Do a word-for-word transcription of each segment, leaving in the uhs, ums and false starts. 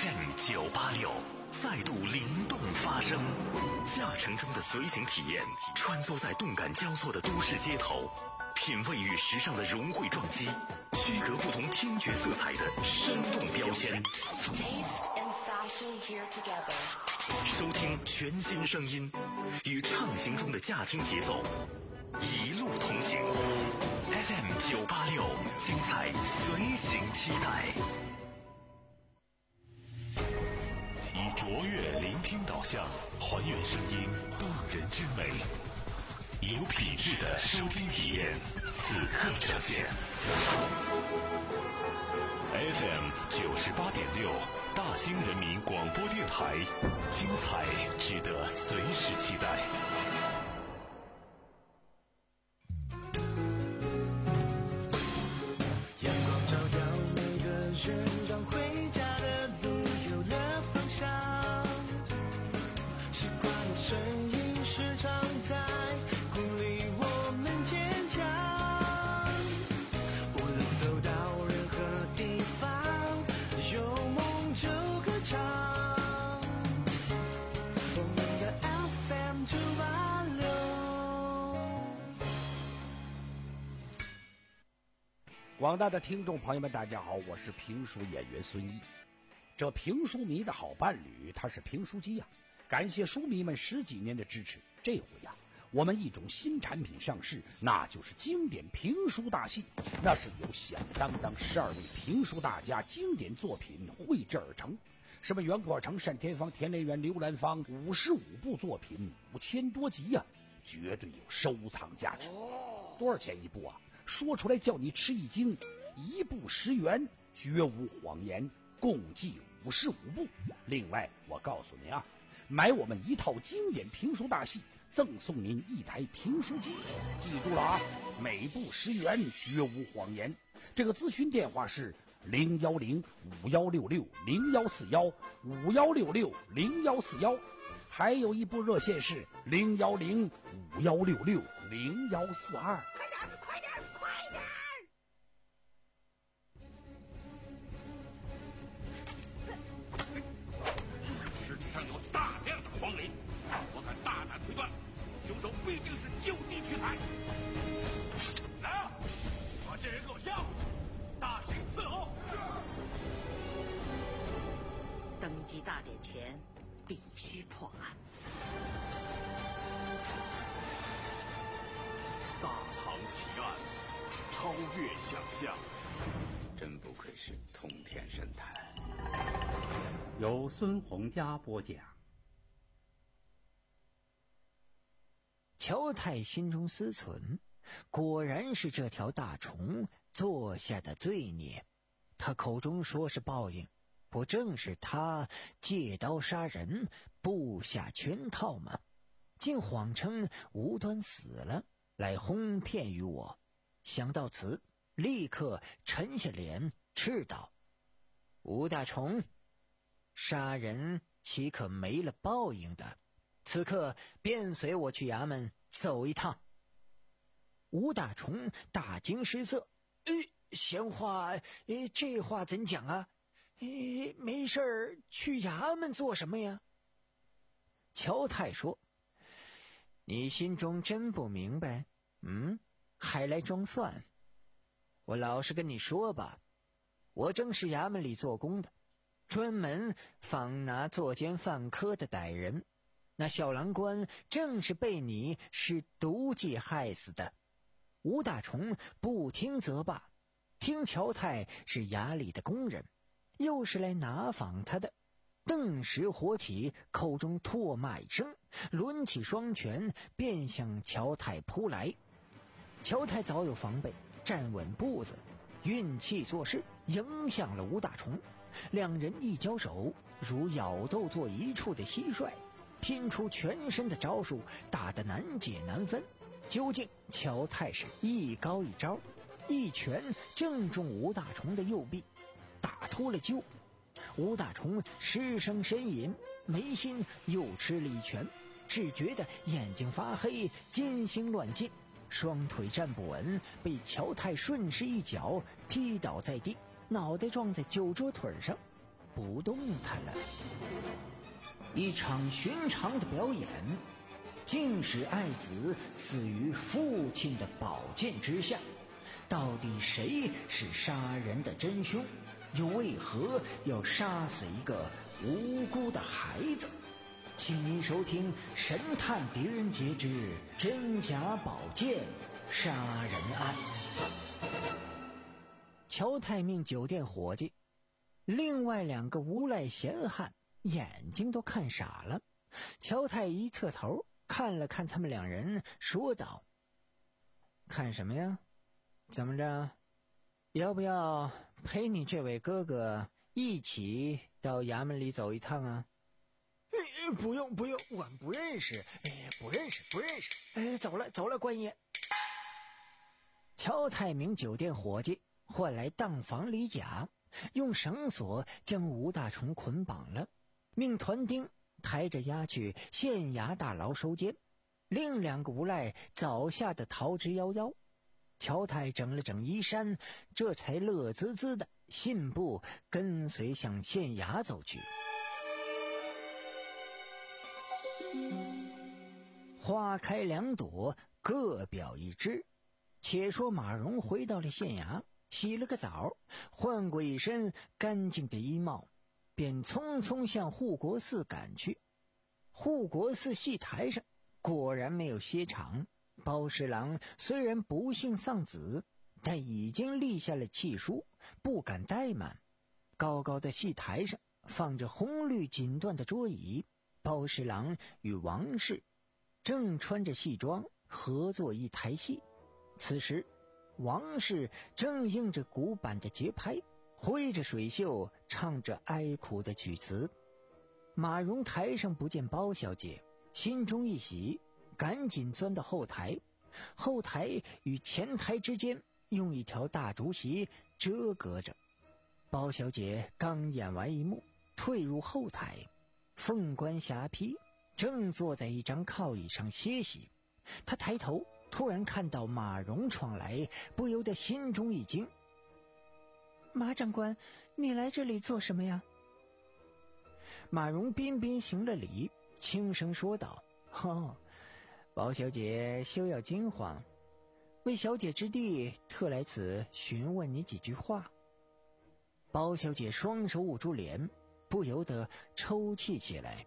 F M 九八六再度灵动发声，驾乘中的随行体验，穿梭在动感交错的都市街头，品味与时尚的融汇撞击，区隔不同听觉色彩的生动标签。收听全新声音，与畅行中的驾听节奏，一路同行。F M 九八六，精彩随行期待。以卓越聆听导向，还原声音动人之美，以有品质的收听体验，此刻呈现。F M 九十八点六，大兴人民广播电台，精彩值得随时期待。 阳光照耀每个人，让回家的路有了方向。习惯的声音时常在鼓励我们坚强。无论走到任何地方，有梦就歌唱。我们的 F M 九八六。 广大的听众朋友们大家好，我是评书演员孙一。这评书迷的好伴侣，他是评书机呀、啊。感谢书迷们十几年的支持，这回呀、啊，我们一种新产品上市，那就是经典评书大戏。那是由响当当十二位评书大家经典作品绘制而成，什么袁阔成、单田芳、田连元、刘兰芳，五十五部作品，五千多集呀、啊，绝对有收藏价值。多少钱一部啊？说出来叫你吃一惊，一部十元，绝无谎言，共计五十五部。另外，我告诉您啊，买我们一套经典评书大戏，赠送您一台评书机。记住了啊，每部十元，绝无谎言。这个咨询电话是零幺零五幺六六零幺四幺五幺六六零幺四幺，还有一部热线是零幺零五幺六六零幺四二。 快点，快点！ 尸体上有大量的黄磷，我敢大胆推断，凶手必定是就地取材。来啊，把这人给我押回去，大刑伺候。 登基大典前，必须破案。 大唐奇案，超越想象，真不愧是通天神探。 由孙洪佳播讲。 乔太心中思忖，果然是这条大虫做下的罪孽。他口中说是报应，不正是他借刀杀人，布下圈套吗？竟谎称无端死了，来哄骗于我。想到此，立刻沉下脸斥道：吴大虫，杀人岂可没了报应的？此刻便随我去衙门走一趟。吴大虫大惊失色，呃，闲话，呃，这话怎讲啊？呃，没事儿，去衙门做什么呀？乔太说：你心中真不明白，嗯，还来装蒜？我老实跟你说吧，我正是衙门里做工的，专门访拿作奸犯科的歹人。那小郎官正是被你使毒计害死的。吴大虫不听则罢，听乔太是衙里的工人，又是来拿访他的，顿时火起，口中唾骂一声，抡起双拳便向乔太扑来。乔太早有防备，站稳步子，运气做事，迎向了吴大虫。两人一交手，如咬斗做一处的蟋蟀，拼出全身的招数，打得难解难分。究竟乔太是一高一招，一拳正中吴大虫的右臂，打脱了臼。吴大虫失声呻吟，眉心又吃了一拳，只觉得眼睛发黑，筋心乱进，双腿站不稳，被乔太顺势一脚踢倒在地，脑袋撞在酒桌腿上。 不动弹了。一场寻常的表演，竟使爱子死于父亲的宝剑之下。到底谁是杀人的真凶？又为何要杀死一个无辜的孩子？请您收听《神探狄仁杰之真假宝剑杀人案》。乔太命酒店伙计，另外两个无赖闲汉眼睛都看傻了。乔太一侧头看了看他们两人，说道：看什么呀？怎么着？要不要陪你这位哥哥一起到衙门里走一趟啊？不用不用，我们不认识，哎，不认识不认识，哎，走了走了，官爷。乔太明酒店伙计换来当房里甲，用绳索将吴大虫捆绑了，命团丁抬着押去县衙大牢收监。另两个无赖早吓得逃之夭夭。乔太整了整衣衫，这才乐滋滋的信步跟随向县衙走去。花开两朵，各表一枝。且说马蓉回到了县衙，洗了个澡，换过一身干净的衣帽，便匆匆向护国寺赶去。护国寺戏台上果然没有歇场。包侍郎虽然不幸丧子，但已经立下了契书，不敢怠慢。高高的戏台上放着红绿锦缎的桌椅，包侍郎与王氏正穿着戏装合作一台戏。此时王氏正应着古板的节拍，挥着水袖唱着哀苦的曲词。马蓉台上不见包小姐，心中一喜，赶紧钻到后台。后台与前台之间用一条大竹席遮隔着。包小姐刚演完一幕，退入后台，凤冠霞帔，正坐在一张靠椅上歇息。她抬头突然看到马蓉闯来，不由得心中一惊。马长官，你来这里做什么呀？马蓉彬彬行了礼，轻声说道：哦，包小姐休要惊慌，为小姐之弟特来此询问你几句话。包小姐双手捂住脸，不由得抽泣起来。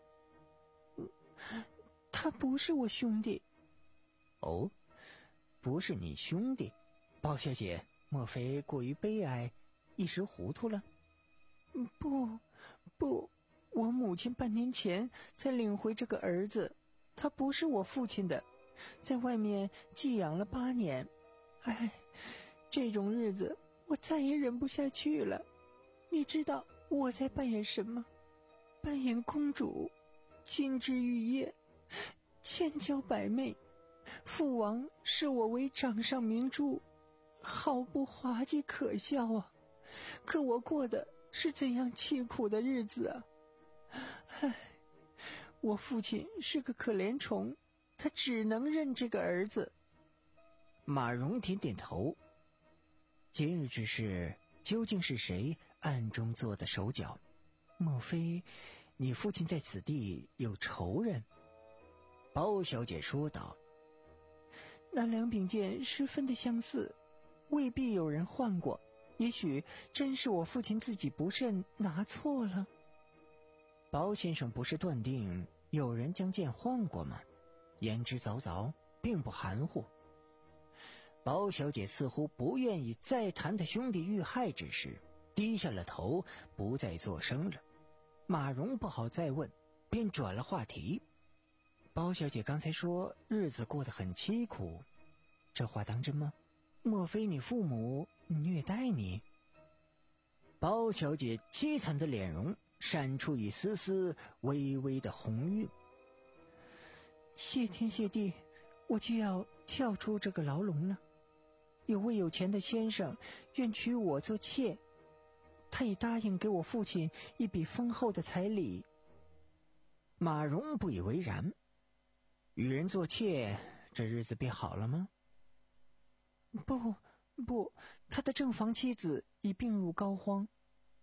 他不是我兄弟。哦，不是你兄弟？包小姐莫非过于悲哀，一时糊涂了？不不，我母亲半年前才领回这个儿子，他不是我父亲的，在外面寄养了八年。哎，这种日子我再也忍不下去了。你知道我在扮演什么？扮演公主，金枝玉叶，千娇百媚，父王视我为掌上明珠，好不滑稽可笑啊！可我过的是怎样凄苦的日子啊！唉，我父亲是个可怜虫，他只能认这个儿子。马蓉点点头。今日之事究竟是谁暗中做的手脚？莫非你父亲在此地有仇人？包小姐说道。那两柄剑十分的相似，未必有人换过，也许真是我父亲自己不慎拿错了。包先生不是断定有人将剑换过吗？言之凿凿，并不含糊。包小姐似乎不愿意再谈他兄弟遇害之事，低下了头，不再作声了。马蓉不好再问，便转了话题。包小姐刚才说日子过得很凄苦，这话当真吗？莫非你父母虐待你？包小姐凄惨的脸容闪出一丝丝微微的红晕。谢天谢地，我就要跳出这个牢笼了。有位有钱的先生愿娶我做妾，他已答应给我父亲一笔丰厚的彩礼。马蓉不以为然。与人做妾，这日子便好了吗？不不，他的正房妻子已病入膏肓，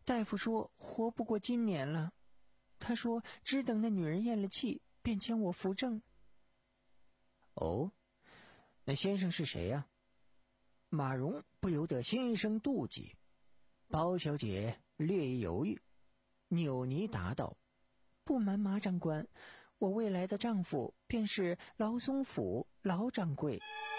大夫说活不过今年了。他说只等那女人咽了气，便将我扶正。 哦，那先生是谁呀？ 马蓉不由得心生妒忌。包小姐略一犹豫，扭捏答道：不瞒马长官，我未来的丈夫便是劳松府劳掌柜。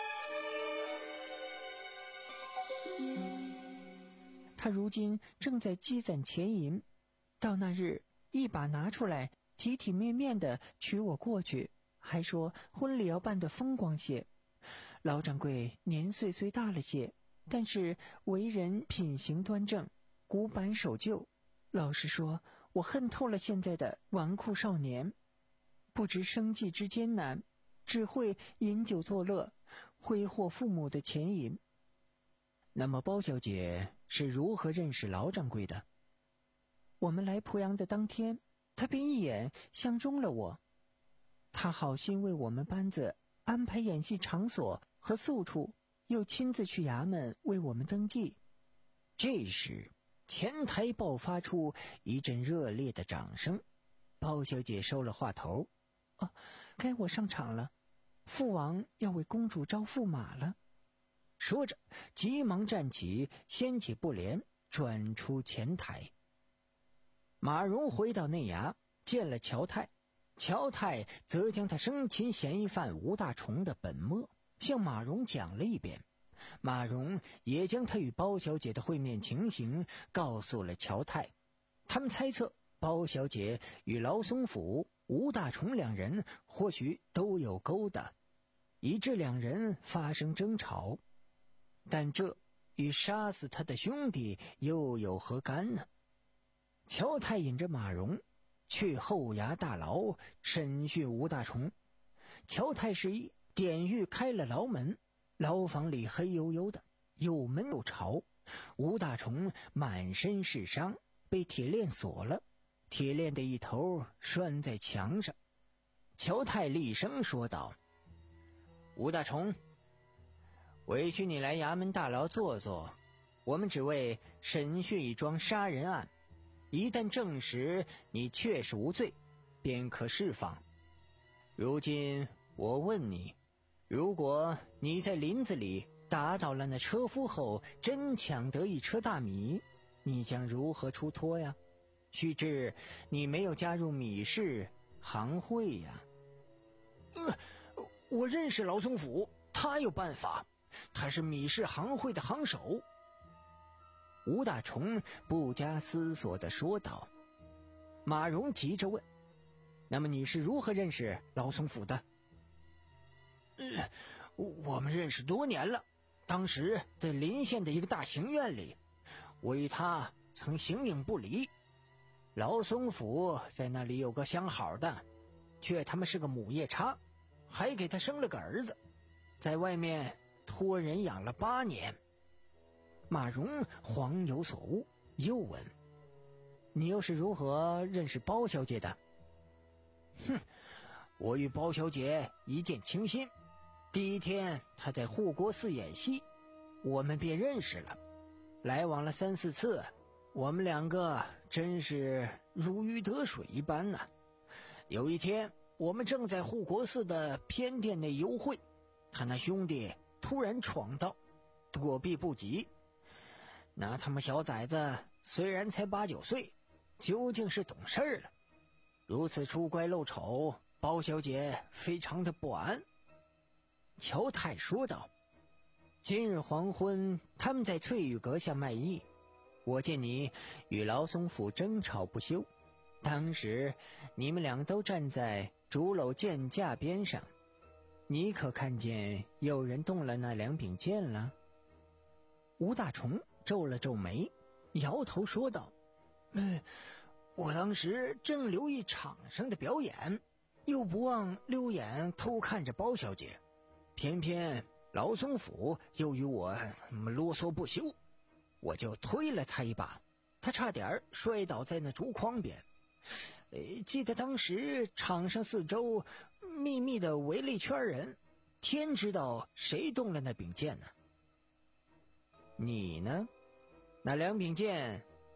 他如今正在积攒钱银，到那日一把拿出来，体体面面的娶我过去，还说婚礼要办得风光些。老掌柜年岁虽大了些，但是为人品行端正，古板守旧。老实说，我恨透了现在的纨绔少年，不知生计之艰难，只会饮酒作乐，挥霍父母的钱银。 那么包小姐是如何认识劳掌柜的？ 我们来濮阳的当天，他便一眼相中了我。他好心为我们班子安排演戏场所和宿处，又亲自去衙门为我们登记。 这时前台爆发出一阵热烈的掌声。包小姐收了话头： 哦，该我上场了，父王要为公主招驸马了。 说着急忙站起，掀起布帘，转出前台。马蓉回到内衙，见了乔太，乔太则将他生擒嫌疑犯吴大虫的本末向马蓉讲了一遍。马蓉也将他与包小姐的会面情形告诉了乔太。他们猜测包小姐与劳松府吴大虫两人或许都有勾搭，以致两人发生争吵，但这与杀死他的兄弟又有何干呢？乔太引着马蓉去后衙大牢审讯吴大虫。乔太示意，典狱开了牢门，牢房里黑黝黝的，有闷有潮。吴大虫满身是伤，被铁链锁了，铁链的一头拴在墙上。乔太厉声说道：吴大虫，委屈你来衙门大牢坐坐，我们只为审讯一桩杀人案，一旦证实你确实无罪，便可释放。如今我问你，如果你在林子里打倒了那车夫后，真抢得一车大米，你将如何出脱呀？须知你没有加入米市行会呀。 呃，我认识劳松府，他有办法，他是米市行会的行首。 吴大虫不加思索地说道。马蓉急着问：那么你是如何认识劳松府的？ 呃，我们认识多年了，当时在临县的一个大刑院里，我与他曾形影不离。劳松府在那里有个相好的，却他妈是个母夜叉，还给他生了个儿子，在外面托人养了八年。 马蓉恍有所悟，又问：你又是如何认识包小姐的？ 哼，我与包小姐一见倾心，第一天她在护国寺演戏，我们便认识了，来往了三四次，我们两个真是如鱼得水一般呢、啊。有一天我们正在护国寺的偏殿内幽会，他那兄弟突然闯到，躲避不及。那他妈小崽子虽然才八九岁，究竟是懂事儿了，如此出乖露丑，包小姐非常的不安。乔太说道：今日黄昏他们在翠玉阁下卖艺，我见你与劳松府争吵不休，当时你们俩都站在竹篓剑架边上，你可看见有人动了那两柄剑了？吴大虫皱了皱眉，摇头说道：嗯，我当时正留意场上的表演，又不忘溜眼偷看着包小姐，偏偏劳松府又与我啰嗦不休，我就推了他一把，他差点摔倒在那竹筐边。呃，记得当时场上四周密密的围了一圈人，天知道谁动了那柄剑呢？你呢？那两柄剑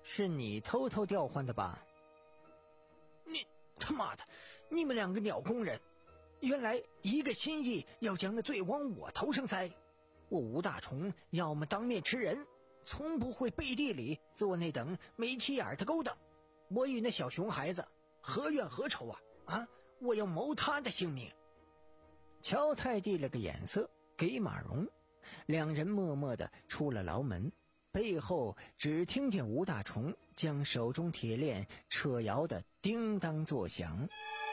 是你偷偷调换的吧？ 你他妈的，你们两个鸟工人，原来一个心意要将那罪往我头上栽。我吴大虫要么当面吃人，从不会背地里做那等没起眼的勾当。我与那小熊孩子何怨何仇啊？啊！我要谋他的性命。 乔太递了个眼色给马荣，两人默默地出了牢门，背后只听见吴大虫将手中铁链扯摇得叮当作响。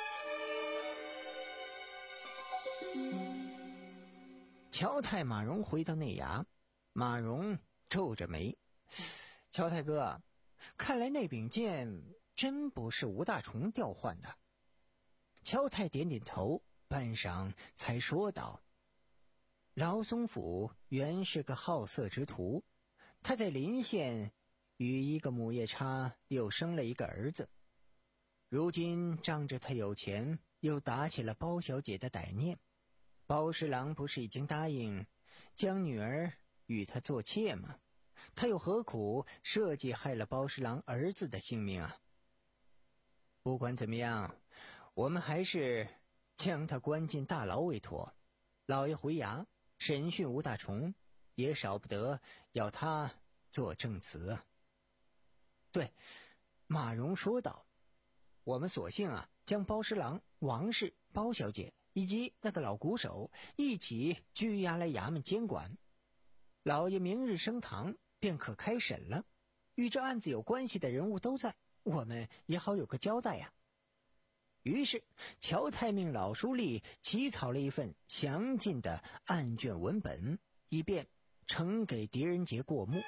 乔太马荣回到内衙，马荣皱着眉：乔太哥，看来那柄剑真不是吴大虫调换的。乔太点点头，半晌才说道：老松府原是个好色之徒，他在临县与一个母夜叉又生了一个儿子，如今仗着他有钱，又打起了包小姐的歹念。包侍郎不是已经答应将女儿与他做妾吗？他又何苦设计害了包侍郎儿子的性命啊？不管怎么样，我们还是将他关进大牢为妥。老爷回衙审讯吴大虫，也少不得要他做证词啊。对，马荣说道，我们索性啊，将包侍郎、王氏、包小姐以及那个老鼓手一起拘押来衙门监管。老爷明日升堂，便可开审了。与这案子有关系的人物都在，我们也好有个交代呀。于是乔太命老书吏起草了一份详尽的案卷文本，以便呈给狄仁杰过目。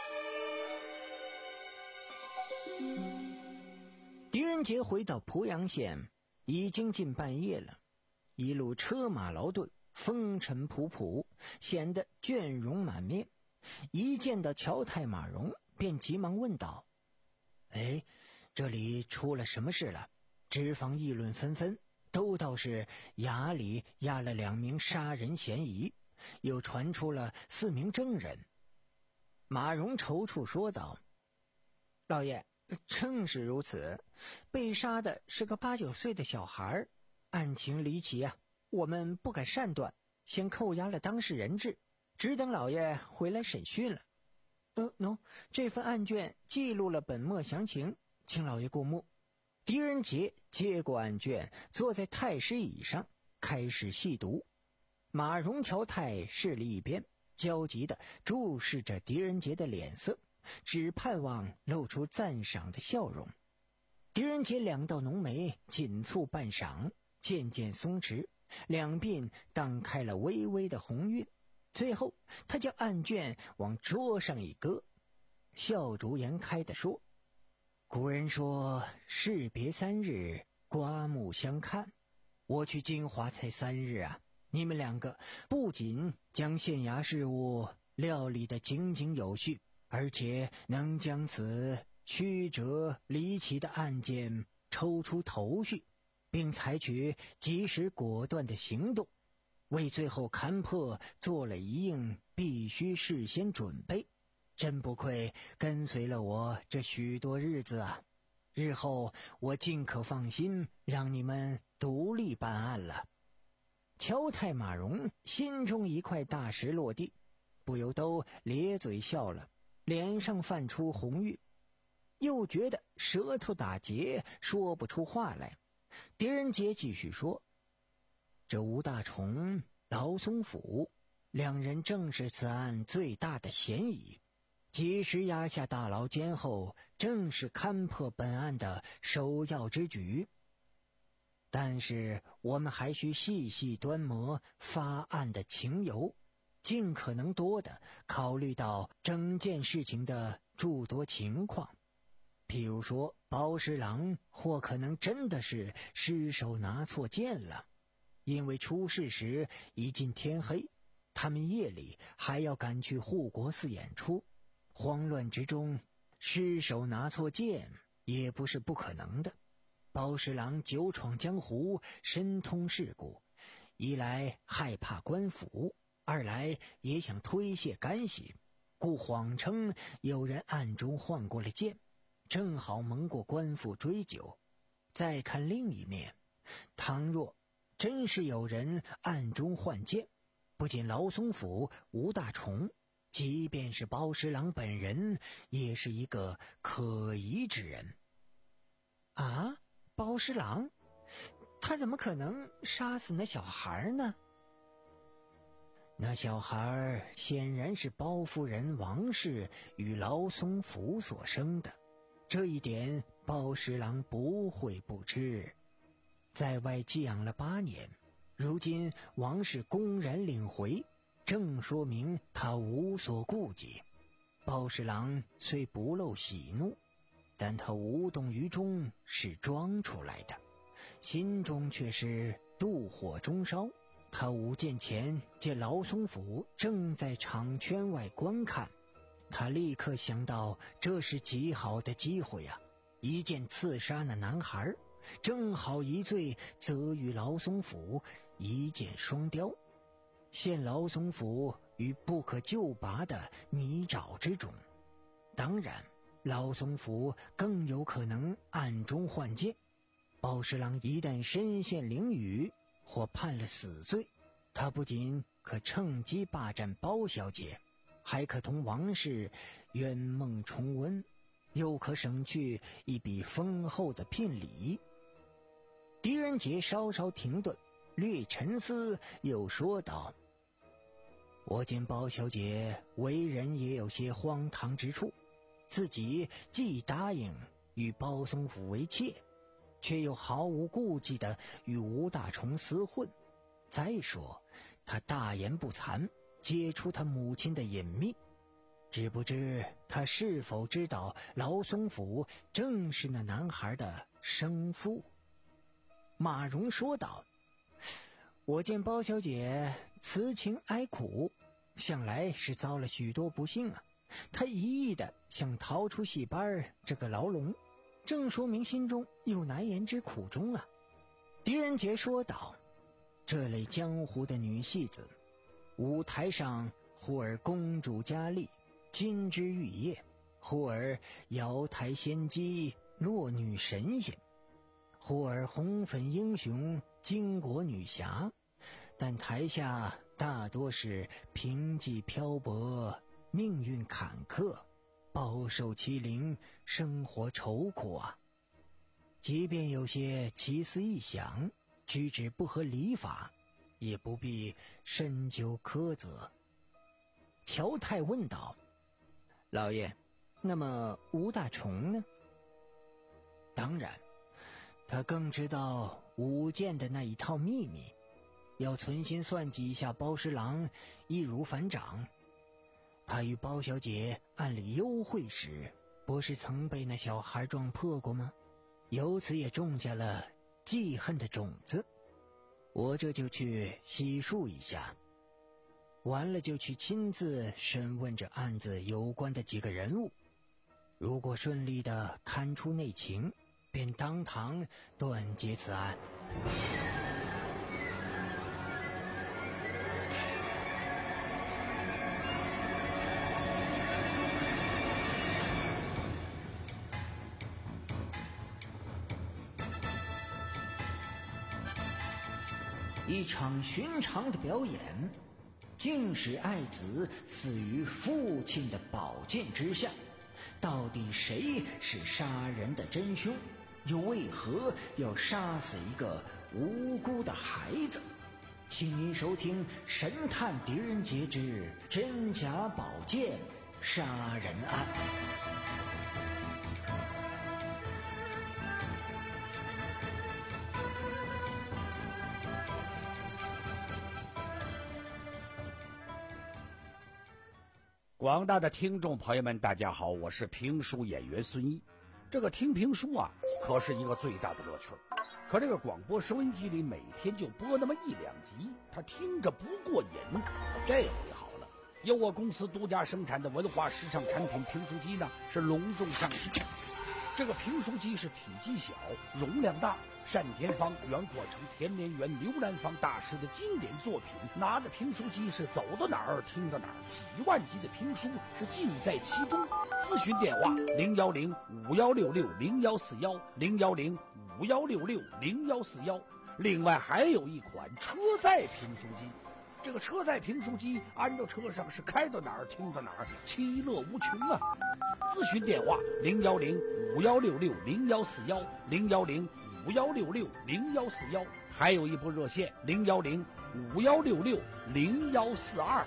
狄仁杰回到濮阳县已经近半夜了，一路车马劳顿，风尘仆仆，显得倦容满面。一见到乔太马荣，便急忙问道：哎，这里出了什么事了？脂坊议论纷纷，都道是衙里押了两名杀人嫌疑，又传出了四名证人。马荣踌躇说道：老爷，正是如此，被杀的是个八九岁的小孩，案情离奇啊，我们不敢擅断，先扣押了当事人质，只等老爷回来审讯了。呃，喏，这份案卷记录了本末详情，请老爷过目。狄仁杰接过案卷，坐在太师椅上开始细读。马荣、乔太视了一边，焦急地注视着狄仁杰的脸色，只盼望露出赞赏的笑容。狄仁杰两道浓眉紧蹙半晌，渐渐松弛，两鬓荡开了微微的红晕。最后他将案卷往桌上一搁，笑逐颜开地说：古人说士别三日，刮目相看，我去金华才三日啊，你们两个不仅将县衙事务料理得井井有序，而且能将此曲折离奇的案件抽出头绪，并采取及时果断的行动，为最后勘破做了一应必须事先准备，真不愧跟随了我这许多日子啊！日后我尽可放心让你们独立办案了。乔太马荣心中一块大石落地，不由都咧嘴笑了，脸上泛出红晕，又觉得舌头打结，说不出话来。狄仁杰继续说：这吴大虫、劳松府两人正是此案最大的嫌疑，及时押下大牢监后，正是勘破本案的首要之举。但是我们还需细细端摩发案的情由，尽可能多的考虑到整件事情的诸多情况。譬如说，包侍郎或可能真的是失手拿错剑了，因为出事时已近天黑，他们夜里还要赶去护国寺演出，慌乱之中失手拿错剑也不是不可能的。包侍郎久闯江湖，深通世故，一来害怕官府，二来也想推卸干系，故谎称有人暗中换过了剑， 正好蒙过官府追究。再看另一面，倘若真是有人暗中换剑，不仅老松府吴大虫，即便是包十郎本人，也是一个可疑之人。 啊，包十郎，他怎么可能杀死那小孩呢？ 那小孩显然是包夫人王氏与老松府所生的，这一点包十郎不会不知。在外寄养了八年，如今王氏公然领回，正说明他无所顾忌。包十郎虽不露喜怒，但他无动于衷是装出来的，心中却是妒火中烧。他舞剑前见老松府正在场圈外观看，他立刻想到这是极好的机会啊，一剑刺杀那男孩，正好一罪责于老松府，一箭双雕，陷老松府于不可救拔的泥沼之中。当然老松府更有可能暗中换剑，包十郎一旦身陷囹圄或判了死罪，他不仅可趁机霸占包小姐，还可同王氏圆梦重温，又可省去一笔丰厚的聘礼。狄仁杰稍稍停顿，略沉思，又说道：我见包小姐为人也有些荒唐之处，自己既答应与包松府为妾，却又毫无顾忌地与吴大虫厮混。再说他大言不惭，揭出他母亲的隐秘，只不知他是否知道老松府正是那男孩的生父。马蓉说道：我见包小姐辞情哀苦，想来是遭了许多不幸啊。她一意的想逃出戏班这个牢笼，正说明心中有难言之苦衷啊。狄仁杰说道：这类江湖的女戏子，舞台上忽而公主佳丽，金枝玉叶，忽而瑶台仙姬，落女神仙，忽而红粉英雄，巾帼女侠，但台下大多是贫瘠漂泊，命运坎坷，饱受欺凌，生活愁苦啊。即便有些奇思异想，举止不合礼法，也不必深究苛责。乔太问道：老爷，那么吴大虫呢？当然，他更知道舞剑的那一套秘密，要存心算计一下包十郎，易如反掌。他与包小姐暗里幽会时，不是曾被那小孩撞破过吗？由此也种下了记恨的种子。我这就去洗漱一下，完了就去亲自审问这案子有关的几个人物，如果顺利的勘出内情，便当堂断结此案。一场寻常的表演，竟使爱子死于父亲的宝剑之下。到底谁是杀人的真凶？又为何要杀死一个无辜的孩子？请您收听《神探狄仁杰之真假宝剑杀人案》。 广大的听众朋友们，大家好，我是评书演员孙一。这个听评书啊，可是一个最大的乐趣。可这个广播收音机里每天就播那么一两集，他听着不过瘾。这回好了，由我公司独家生产的文化时尚产品评书机呢，是隆重上市。这个评书机是体积小，容量大，单田芳、袁阔成、田连元、刘兰芳大师的经典作品，拿着评书机是走到哪儿听到哪儿，几万集的评书是尽在其中。 咨询电话零幺零五幺六六零幺四幺零幺零五幺六六零幺四幺。另外还有一款车载评书机，这个车载评书机安到车上是开到哪儿听到哪儿，其乐无穷啊！咨询电话零幺零五幺六六零幺四幺零幺零五幺六六零幺四幺，还有一部热线零幺零五幺六六零幺四二。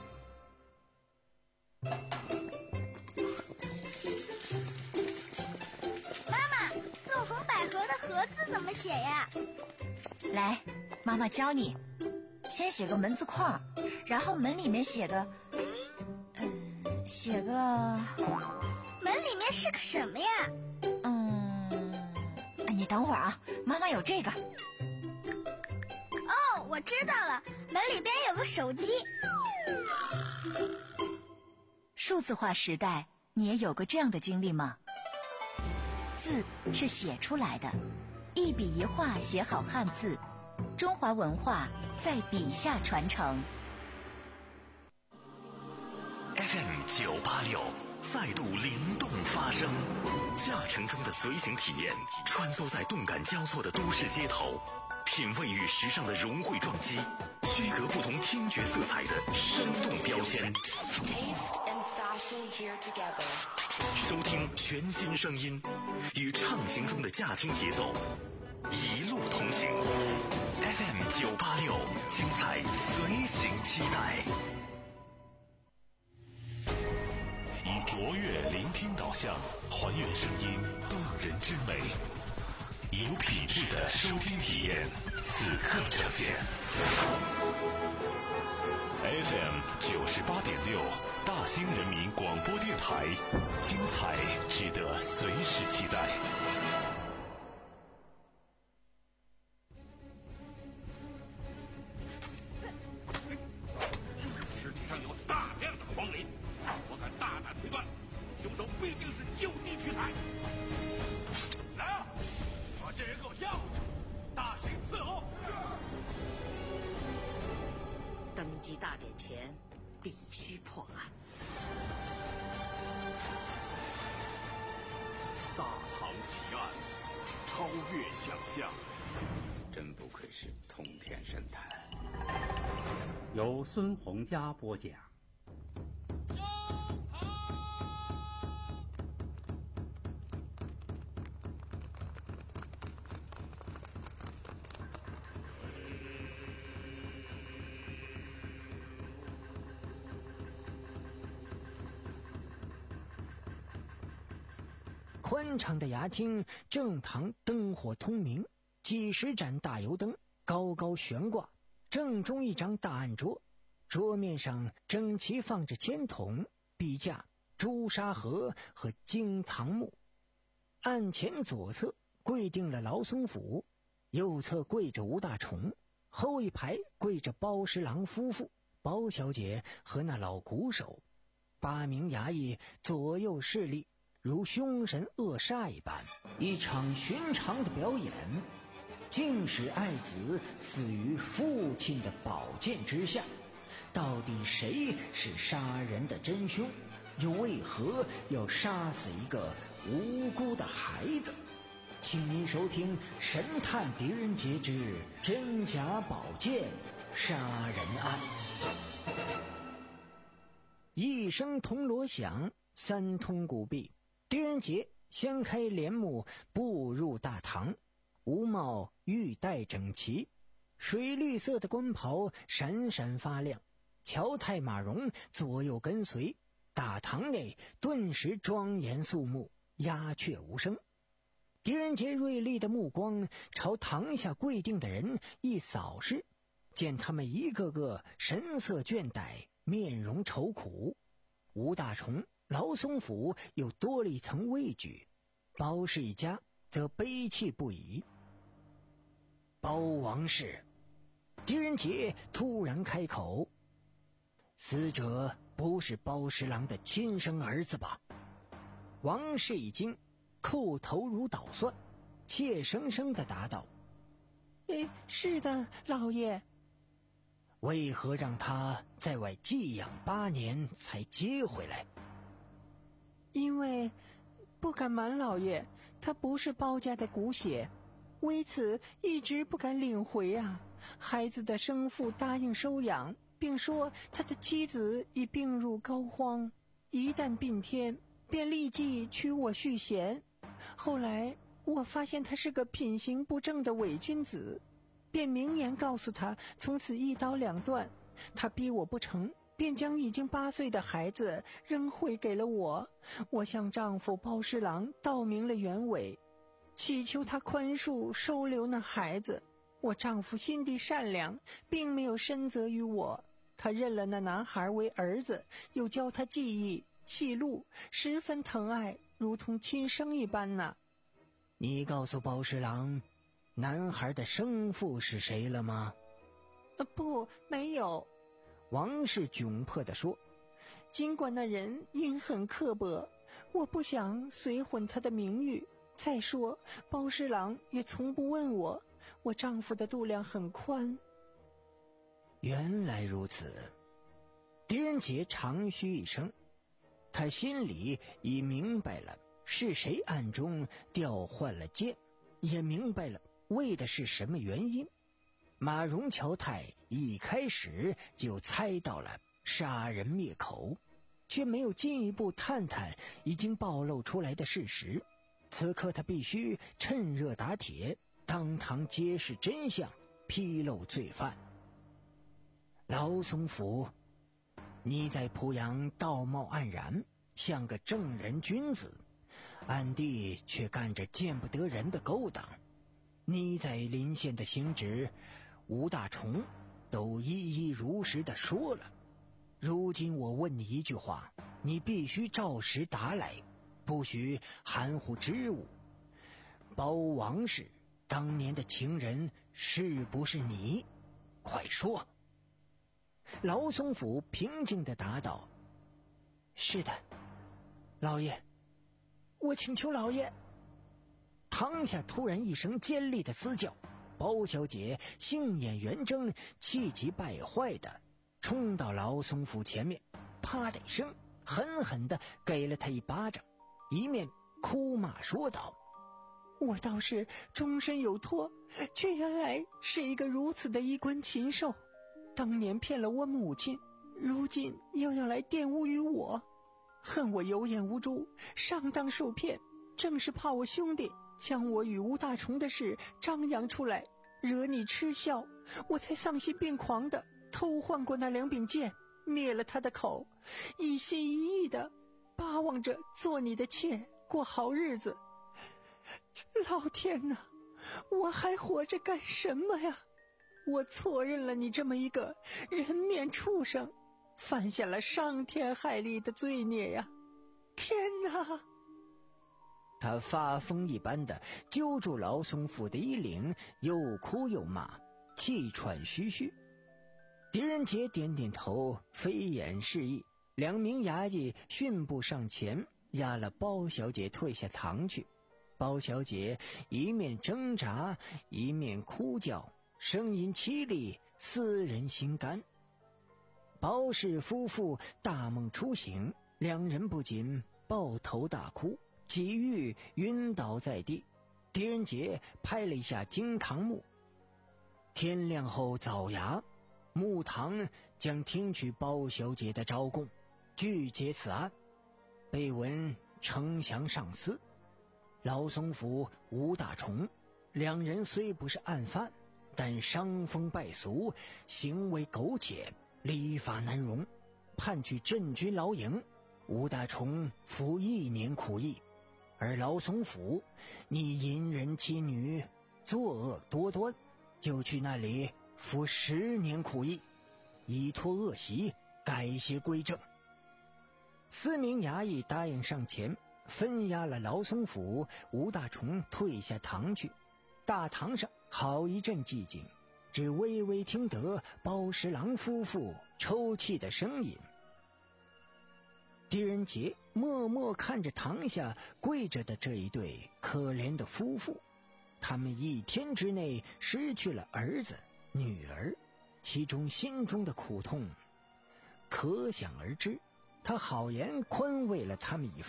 妈妈，做红百合的盒子怎么写呀？ 来，妈妈教你。先写个门字框，然后门里面写个，嗯，写个。 门里面是个什么呀？ 嗯，你等会儿啊，妈妈有这个。 哦，我知道了，门里边有个手机。 数字化时代，你也有过这样的经历吗？字是写出来的，一笔一画写好汉字，中华文化在笔下传承。 F M 九八六再度灵动发声，驾乘中的随行体验，穿梭在动感交错的都市街头，品味与时尚的融汇撞击，区隔不同听觉色彩的生动标签。收听全新声音，与畅行中的驾听节奏，一路同行。F M 九八六，精彩随行期待。以卓越聆听导向，还原声音动人之美，以有品质的收听体验，此刻呈现。F M 九十八点六，大兴人民广播电台，精彩值得随时期待。 尸体上有大量的黄磷，我敢大胆推断，凶手必定是就地取材。来啊，把这人给我押回去，大刑伺候。 登基大典前必须破案。 大唐奇案，超越想象，真不愧是通天神探。 由孙洪佳播讲。 宽敞的衙厅正堂灯火通明，几十盏大油灯高高悬挂，正中一张大案桌，桌面上整齐放着签筒、笔架、朱砂盒和金堂木。案前左侧跪定了劳松甫，右侧跪着吴大虫，后一排跪着包十郎夫妇、包小姐和那老鼓手。八名衙役左右侍立，如凶神恶煞一般，一场寻常的表演，竟使爱子死于父亲的宝剑之下。到底谁是杀人的真凶？又为何要杀死一个无辜的孩子？请您收听《神探狄仁杰之真假宝剑杀人案》。一声铜锣响，三通鼓毕，狄仁杰掀开帘幕步入大堂，吴帽玉带整齐，水绿色的官袍闪闪发亮，乔太马荣左右跟随，大堂内顿时庄严肃穆，鸦雀无声。狄仁杰锐利的目光朝堂下跪定的人一扫视，见他们一个个神色倦怠，面容愁苦。吴大虫、劳松甫又多了一层畏惧，包氏一家则悲泣不已。包王氏，狄仁杰突然开口：“死者不是包十郎的亲生儿子吧？”王氏一惊，叩头如捣蒜，怯生生地答道：“诶，是的，老爷。”为何让他在外寄养八年才接回来？ 因为不敢瞒老爷，他不是包家的骨血，为此一直不敢领回啊。孩子的生父答应收养，并说他的妻子已病入膏肓，一旦病天便立即娶我续弦。后来我发现他是个品行不正的伪君子，便明言告诉他从此一刀两断。他逼我不成，便将已经八岁的孩子扔回给了我。我向丈夫包师郎道明了原委，祈求他宽恕收留那孩子。我丈夫心地善良，并没有深责于我，他认了那男孩为儿子，又教他记忆戏路，十分疼爱，如同亲生一般呢。 你告诉包师郎，男孩的生父是谁了吗？ 呃，不，没有。 王氏窘迫地说， 尽管那人阴狠刻薄，我不想随毁他的名誉。再说包师郎也从不问我，我丈夫的度量很宽。 原来如此。狄仁杰长吁一声，他心里已明白了是谁暗中调换了剑，也明白了为的是什么原因。马荣乔太一开始就猜到了杀人灭口，却没有进一步探探已经暴露出来的事实。此刻他必须趁热打铁，当堂揭示真相，披露罪犯。老松府，你在濮阳道貌岸然，像个正人君子，暗地却干着见不得人的勾当。你在临县的行职，吴大虫都一一如实的说了。如今我问你一句话，你必须照实答来，不许含糊支吾。包王氏当年的情人是不是你？快说。老松府平静地答道： 是的，老爷，我请求老爷。 堂下突然一声尖利的嘶叫，包小姐杏眼圆睁，气急败坏的冲到老松府前面，啪的一声狠狠地给了他一巴掌，一面哭骂说道： 我倒是终身有托，却原来是一个如此的衣冠禽兽，当年骗了我母亲，如今又要来玷污于我，恨我有眼无珠，上当受骗，正是怕我兄弟将我与吴大虫的事张扬出来，惹你嗤笑，我才丧心病狂的偷换过那两柄剑，灭了他的口，一心一意的巴望着做你的妾，过好日子。老天哪，我还活着干什么呀？我错认了你这么一个人面畜生，犯下了伤天害理的罪孽呀！天哪！ 他发疯一般的揪住老松府的衣领，又哭又骂，气喘吁吁。狄仁杰点点头，飞眼示意，两名衙役迅步上前，押了包小姐退下堂去。包小姐一面挣扎，一面哭叫，声音凄厉，撕人心肝。包氏夫妇大梦初醒，两人不仅抱头大哭，几欲晕倒在地。狄仁杰拍了一下金堂木，天亮后早衙，木堂将听取包小姐的招供，拒结此案，被文呈祥上司。老松府吴大虫两人虽不是案犯，但伤风败俗，行为苟且，礼法难容，判去镇军牢营。吴大虫服一年苦役，而老松府你淫人妻女，作恶多端，就去那里服十年苦役，以脱恶习，改邪归正。四名衙役答应上前，分押了老松府吴大虫退下堂去。大堂上好一阵寂静，只微微听得包十郎夫妇抽泣的声音。狄仁杰默默看着堂下跪着的这一对可怜的夫妇，他们一天之内失去了儿子女儿，其中心中的苦痛可想而知。他好言宽慰了他们一番，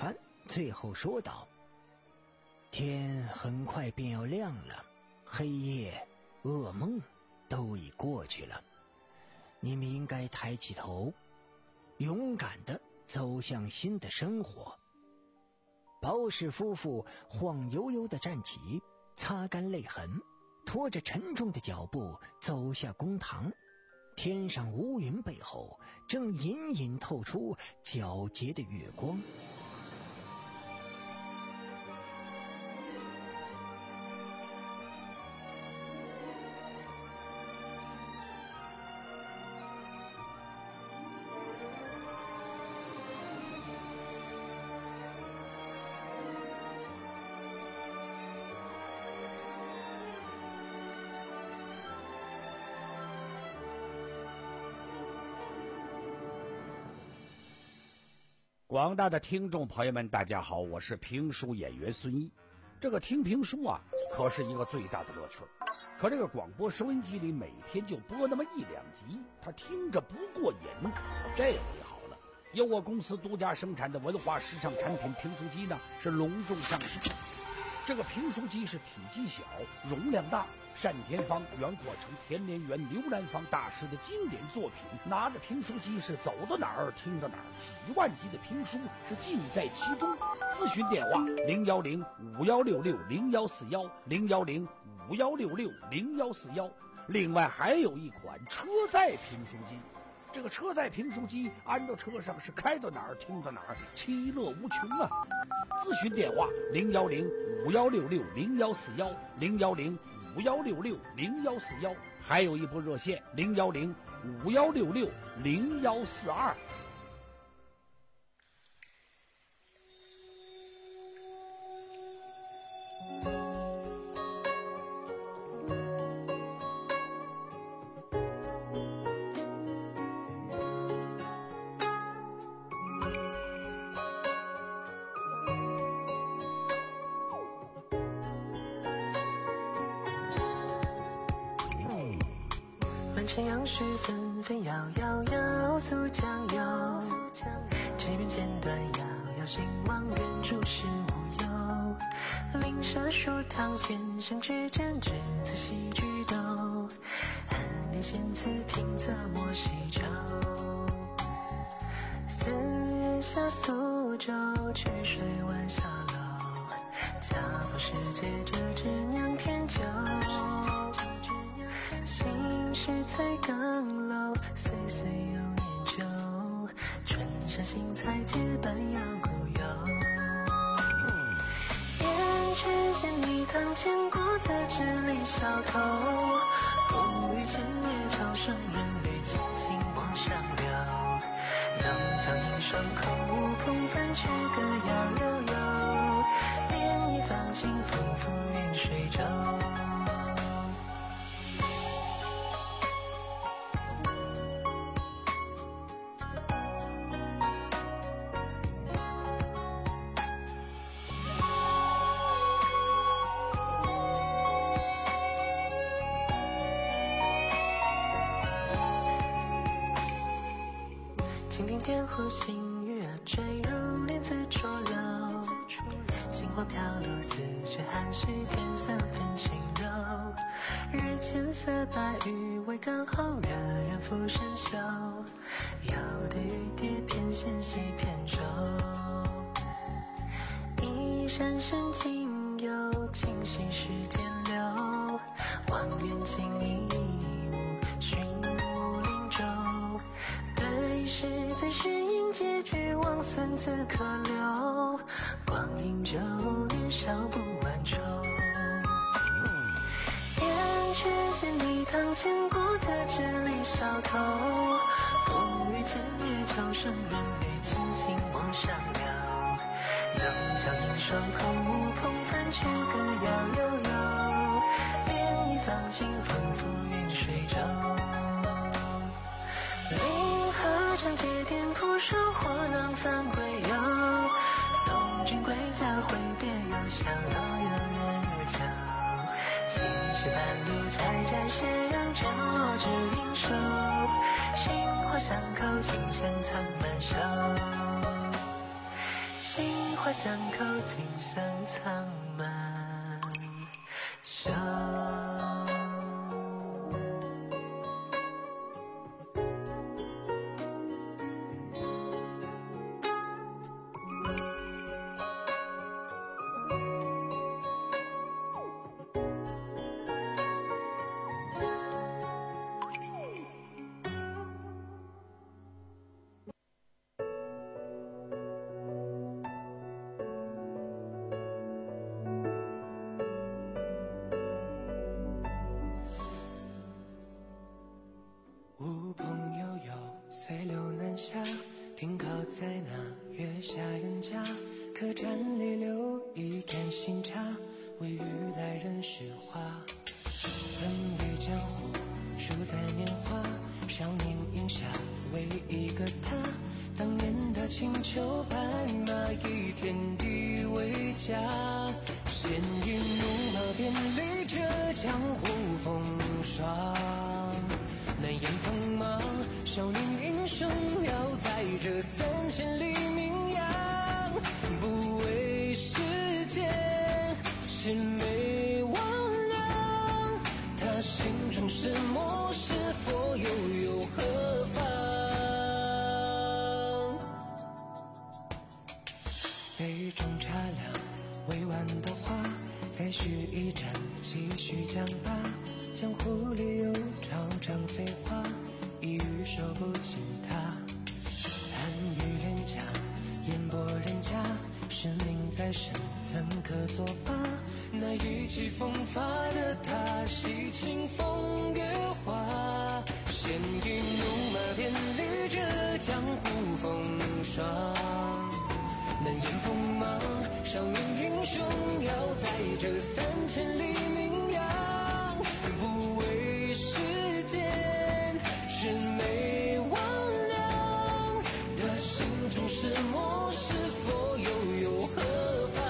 最后说道：天很快便要亮了，黑夜、噩梦都已过去了，你们应该抬起头，勇敢地走向新的生活。包氏夫妇晃悠悠地站起，擦干泪痕，拖着沉重的脚步走下公堂。天上乌云背后正隐隐透出皎洁的月光。 广大的听众朋友们，大家好，我是评书演员孙一。这个听评书啊，可是一个最大的乐趣。可这个广播收音机里每天就播那么一两集，他听着不过瘾。这回好了，由我公司独家生产的文化时尚产品评书机呢，是隆重上市。这个评书机是体积小，容量大，单田芳、袁阔成、田连元、刘兰芳大师的经典作品。拿着评书机是走到哪儿听到哪儿，几万集的评书是尽在其中。咨询电话零幺零五幺六六零幺四幺零幺零五幺六六零幺四幺。另外还有一款车载评书机。这个车载评书机安到车上是开到哪儿听到哪儿，其乐无穷啊！咨询电话零幺零五幺六六零幺四幺零幺零五幺六六零幺四幺，还有一部热线零幺零五幺六六零幺四二。 满城杨絮纷纷摇摇摇，溯江游。这边剪断遥遥兴望，远处是无忧。灵蛇书堂先生之间，只此戏剧斗。暗恋仙子平仄莫西洲。四月下苏州，曲水晚霞楼。恰逢世界这只酿甜酒。心事翠岗楼，岁岁有年久。春山新菜结伴摇故友。燕曲见泥塘千古侧纸里梢头。不语千叶桥上人侣，轻轻往上流。能将映双口，碰帆曲歌摇悠悠。涟漪放尽，浮浮云水舟。蜻蜓点湖星雨啊，坠入莲子浊流。杏花飘落，似雪寒湿，天色分轻柔。日前色白玉为刚后，惹人浮生羞。有的雨蝶偏纤细偏舟。一山深尽有，清溪时间流。望远镜一无，寻无林舟。对诗最是应结局，望孙子可留。光阴久，年少不完愁。燕曲见泥塘千古侧纸里梢头。不语千叶桥上人侣，轻轻往上流。能将映双口，碰帆曲歌摇悠悠。涟漪放尽，风浮云水舟。临河城节点铺收，火囊放归游。送君归家，挥别又向老友远如桥。青石半路摘摘斜阳，卷落知应收。杏花巷口，清香藏满手。杏花花香口，清香苍满袖。 停靠在那月下人家，客栈里留一盏新茶，为遇来人诗画。曾于江湖输在年华，少年饮下为一个他，当年的青丘白马，以天地为家。闲云怒马便离这江湖风霜，难言锋芒，少年英雄要在这三千里名扬，不为世间魑魅魍魉，他心中是魔是佛又有何妨？杯中茶凉，未完的话，再续一盏，继续讲吧。江湖里有场场飞花，一语说不尽它。谈与人家，烟波人家，使命在身，怎可作罢？那意气风发的他，洗清风月花。闲云怒马便离这江湖风霜，难言锋芒，少年英雄要在这三千里名扬，不为世间魑魅魍魉，他心中是魔是佛又有何妨？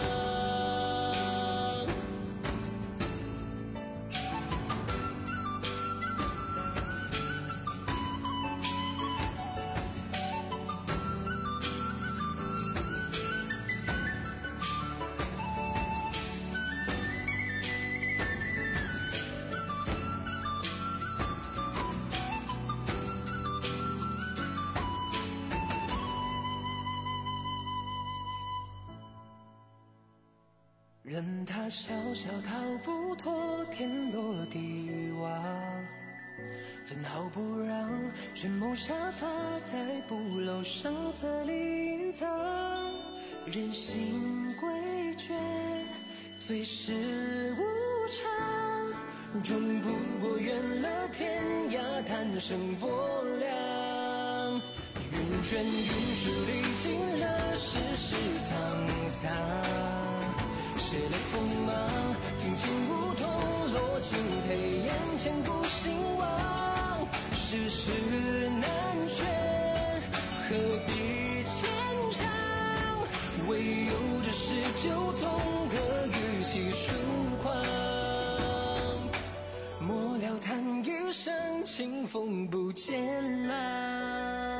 任他潇潇逃不脱天落地亡，分毫不让，权谋杀伐在不露声色里隐藏。人心诡谲，最是无常，终不过愿了天涯，贪生薄凉。云卷云舒，历尽了世事沧桑。写了锋芒，听尽梧桐落尽黑眼前不兴亡。世事难全，何必牵肠？唯有这十九纵歌，语气疏狂。末了叹一声，清风不见浪。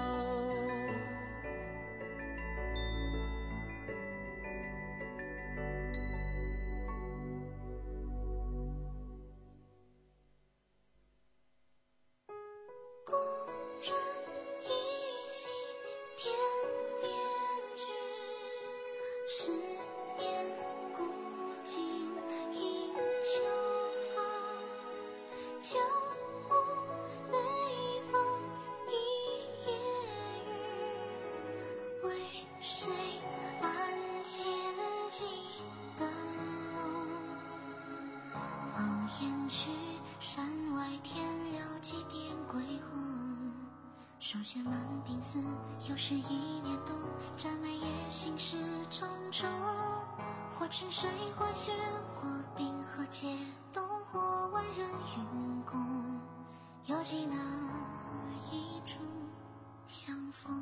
手写满鬓丝，又是一年冬。沾眉也心事重重，或沉睡，或雪，或冰，或解冻，或万人云共。有几那一处相逢？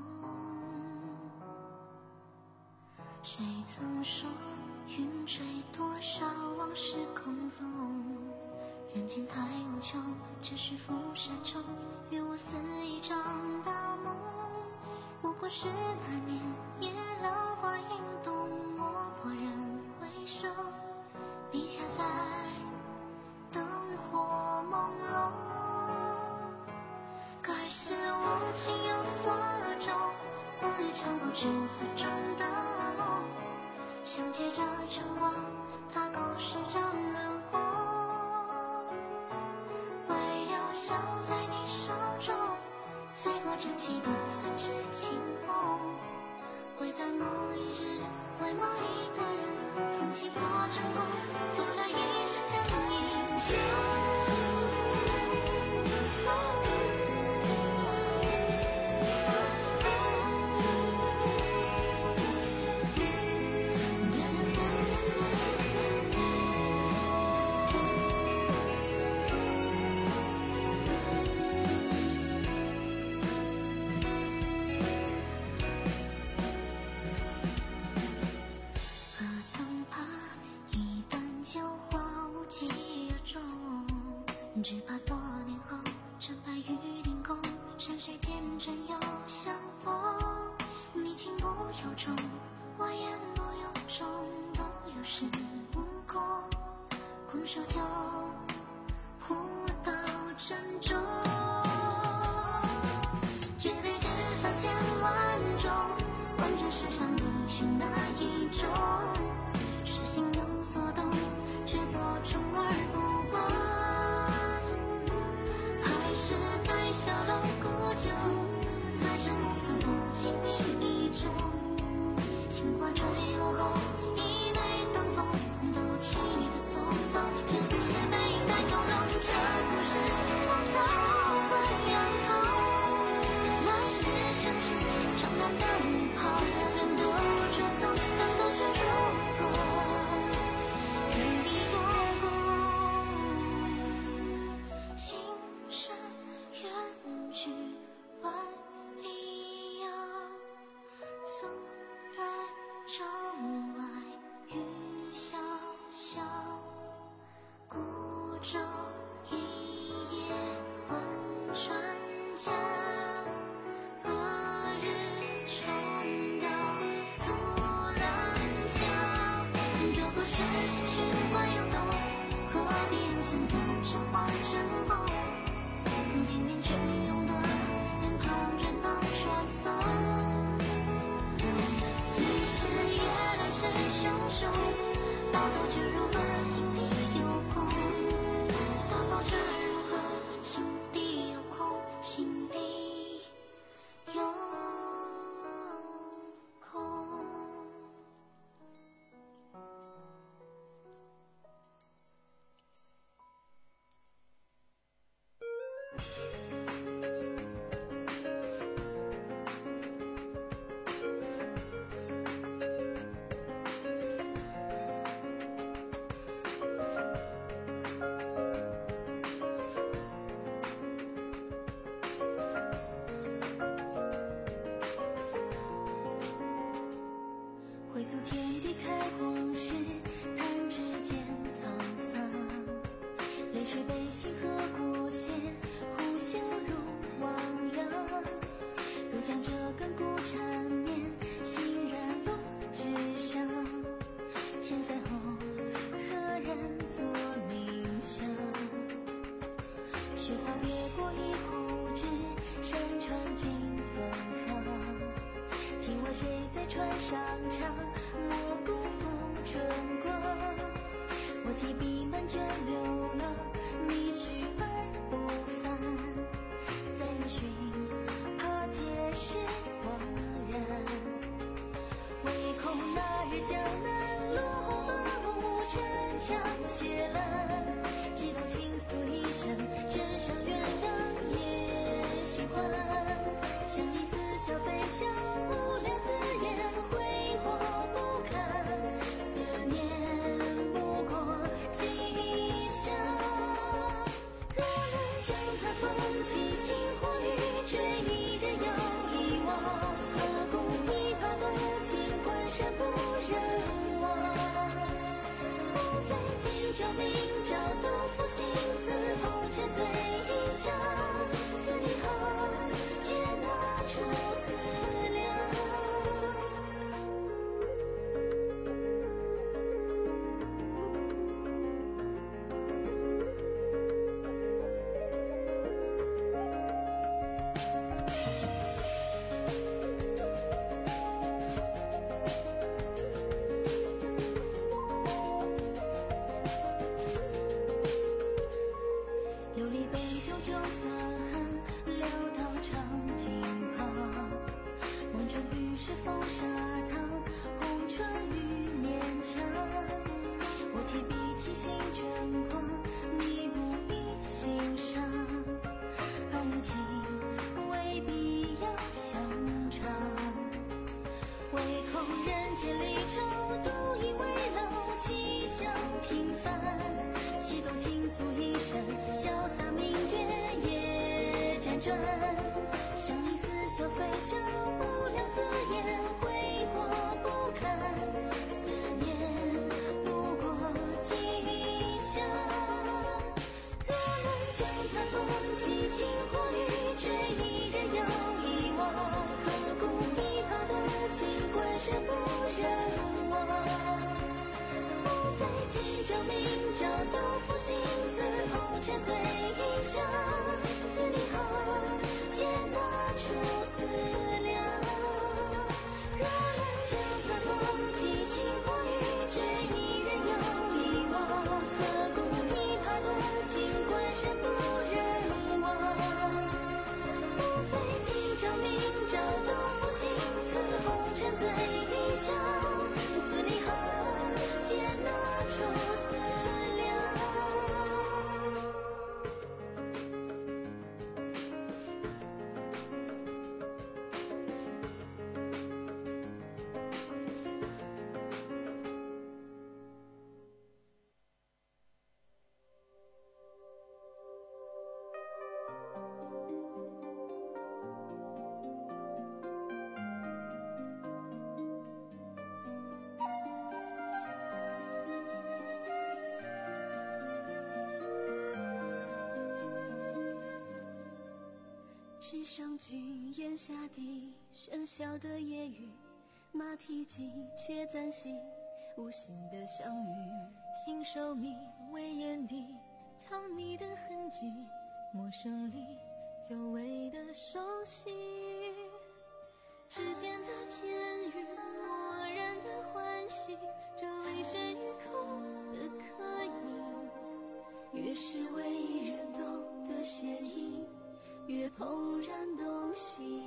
谁曾说云追多少往事空踪？人间太无穷，只是浮山中，愿我似一场大梦， 不过是那年夜浪花映动我蓦然回首，你恰在灯火朦胧。该是我情有所钟，往日常不知所终的梦，想借着晨光它勾拭张轮廓，围绕香在你手中，醉过真气的三尺青红，会在某一日为某一个人从起破成功，做了一世真英雄。只怕多年后尘白玉凌空，山水间真有相逢。你情不由衷，我言不由衷，都有恃无恐，空守旧，互道珍重。举杯之分千万种，望这世上你是哪一种？是心有所动，却做宠而不闻。小楼古旧，才是暮色不经意中，杏花坠落后，一枚当风都去的匆匆。这不是悲哀从容，这不是难道会仰头？来势汹汹，长满的女袍，人人都着走，但都却如何？心底有功，情深。远去万里遥，送人城外雨潇潇。孤舟一叶问春江，隔日重游溯兰桥。这不是心绪万涌动，何必人心不成望成功？今年却用得连旁人都劝送，似是夜来势汹汹，到头却如何心底有空？到头却如何心底有空？心底有空。 回溯天地开荒时，弹指间沧桑，泪水被星河裹挟，呼啸如汪洋。如将这亘古缠绵，欣然落纸上。千载后，何人作凝香？雪花别过一枯枝，山川尽芬芳。听闻谁在船上唱，莫辜负春光。我提笔满卷流了，你去而不返。再没寻，怕皆是枉然。唯恐那日江南落了无尘墙斜烂，几度倾诉一生，枕上鸳鸯也喜欢。像你似笑非笑，无聊自言，挥霍不堪。思念不过几香，若能将它放进星火里，追忆人要遗忘。何故一把多情，关山不忍忘？无非今朝明朝都负心，自后这醉影香。自离后，且拿出思量。 七星眷顾，你无意欣赏，而母亲未必要相长。唯恐人间离愁，独以为老，气象平凡，启动倾诉一生，潇洒明月也辗转，向你似笑非笑，不了字眼，挥霍不堪，思念不过吉祥。若能将它放进星火雨，追一人又一往，何故琵琶多情，关身不忍忘？无非今朝明朝，都付心字，红尘醉一香，字里行间拿出思量。若能将它放进星火雨，追一人又一往，何故琵琶多情，关身不忍忘？无非今朝明朝，都付心字，红尘醉一香，字里行间拿出思量。纸上君檐下地，喧嚣的夜雨，马蹄疾，却暂息无心的相遇。信手你为眼底，藏你的痕迹，陌生里久违的熟悉。指尖的片语，漠然的欢喜，这微醺于口的可以，越是为人懂的写意，越怦然动心。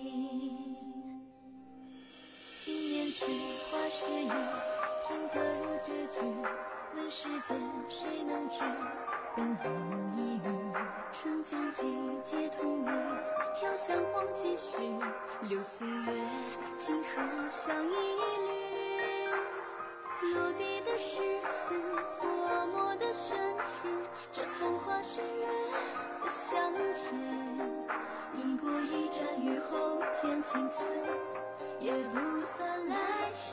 今年去花时意，平仄如绝句，问世间谁能知，混合无一语。春江季节同语，调香黄几许，留岁月清河相依缕。落笔的诗词，泼墨的宣纸，这风花雪月的相知，饮过一盏雨后天晴词，也不算来迟。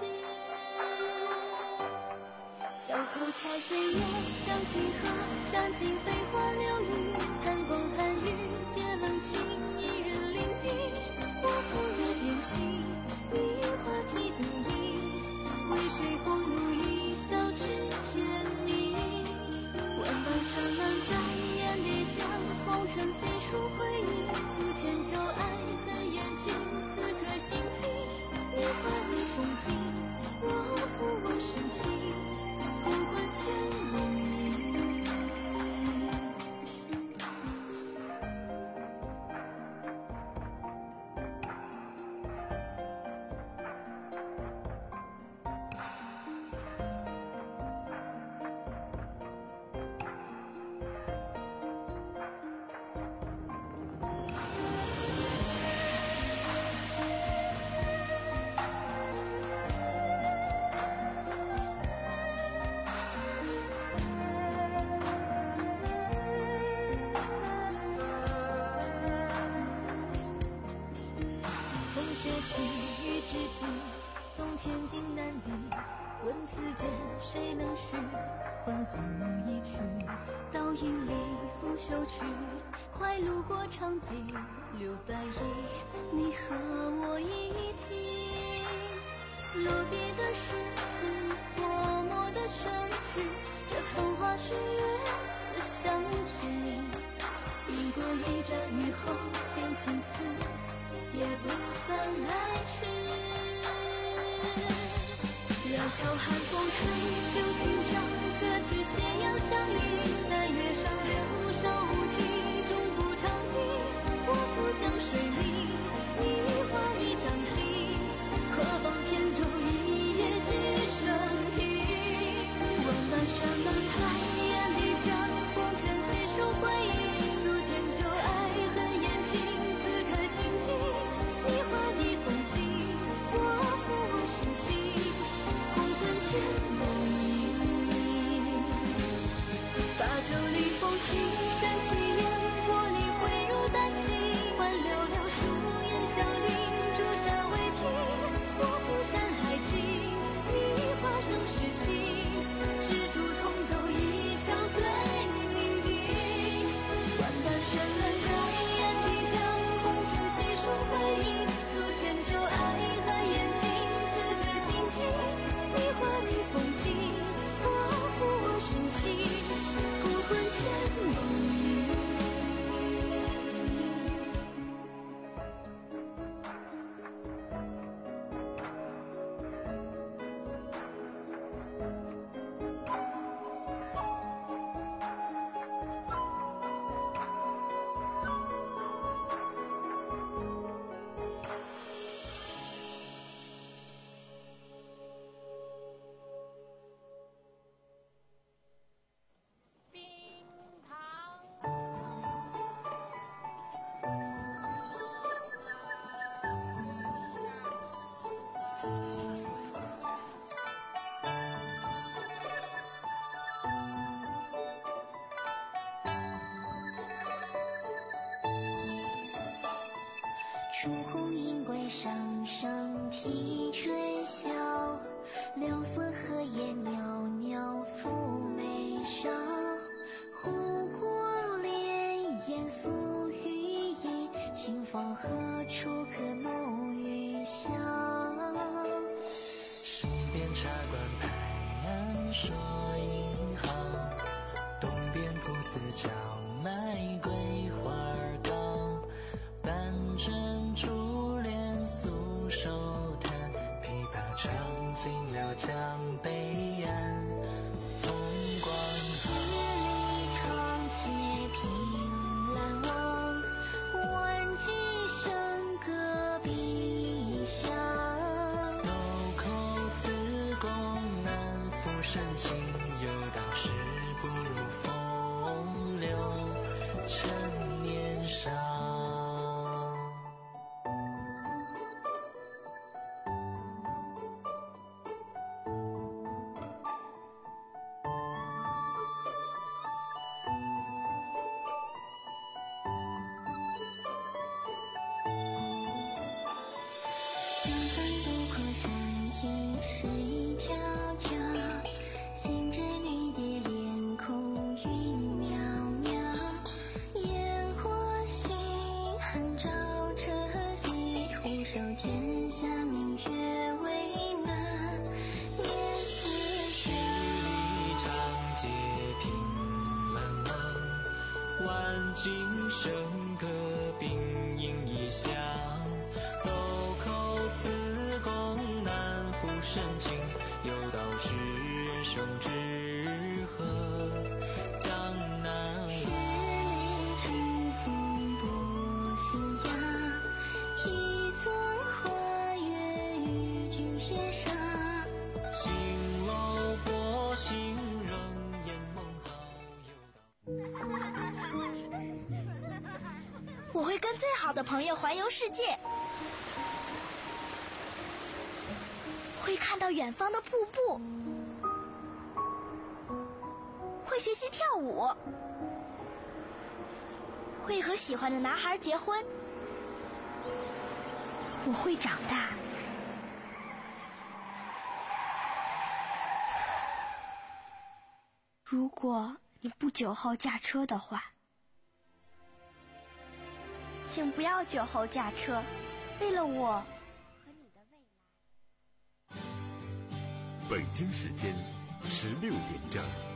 小口柴岁月响清河，山尽飞花流雨，弹光弹雨皆冷清，一人聆听。我抚月点心，你话题得意，为谁风如一笑知天明。万般山满在眼底将，红尘飞出回忆，诉千秋爱恨言情，此刻心情。你画的风景，我抚我深情，不管千里。天经难敌，问此间谁能续？浑河无一曲，倒影里拂袖去，怀路过长堤，留白衣，你和我一体。落笔的诗词，泼墨的宣纸，这风花雪月的相知，饮过一盏雨后天晴词，也不算来迟。绕桥寒风吹，旧情长，歌曲斜阳相依。但月上柳梢无题，终不长情。我扶江水里，你画一张地，何妨扁舟一叶寄生平。万般山满酒里风轻，山起烟，玻璃汇入丹青，欢溜溜树荫小林，朱砂为凭，我俯山海情，你化生石心，蜘蛛同走一笑对命运，万般绚烂在眼底将红尘细数回忆，足千秋爱和眼睛，此刻心情，你化你风景，我负我深情，孤魂牵梦语。 烛红阴归上声啼吹箫，柳色荷叶袅袅拂眉梢。湖过潋烟宿余音，清风何处可浓郁香？ 身边茶馆拍案说银行，东边铺子叫卖桂花缸，半枕珠帘素手弹，琵琶唱尽了江北岸，风光好。 十里长街凭栏望，万骑笙歌比异乡。 豆蔻此宫难复深情，有道是不如风流趁年少。 江畔渡过山野水迢迢，行至女蝶脸空云渺渺。烟火星寒照彻迹，虎首天下明月为满，年似十里长街凭栏望，万径笙歌并影异乡。豆蔻此宫难复深情，有道是人生只合江南十里春风不信雅，一座花月与君羡煞。 青楼过行人烟梦好， 我会跟最好的朋友环游世界，会看到远方的瀑布，会学习跳舞，会和喜欢的男孩结婚。我会长大。如果你不酒后驾车的话，请不要酒后驾车，为了我和你的未来。 北京时间十六点整。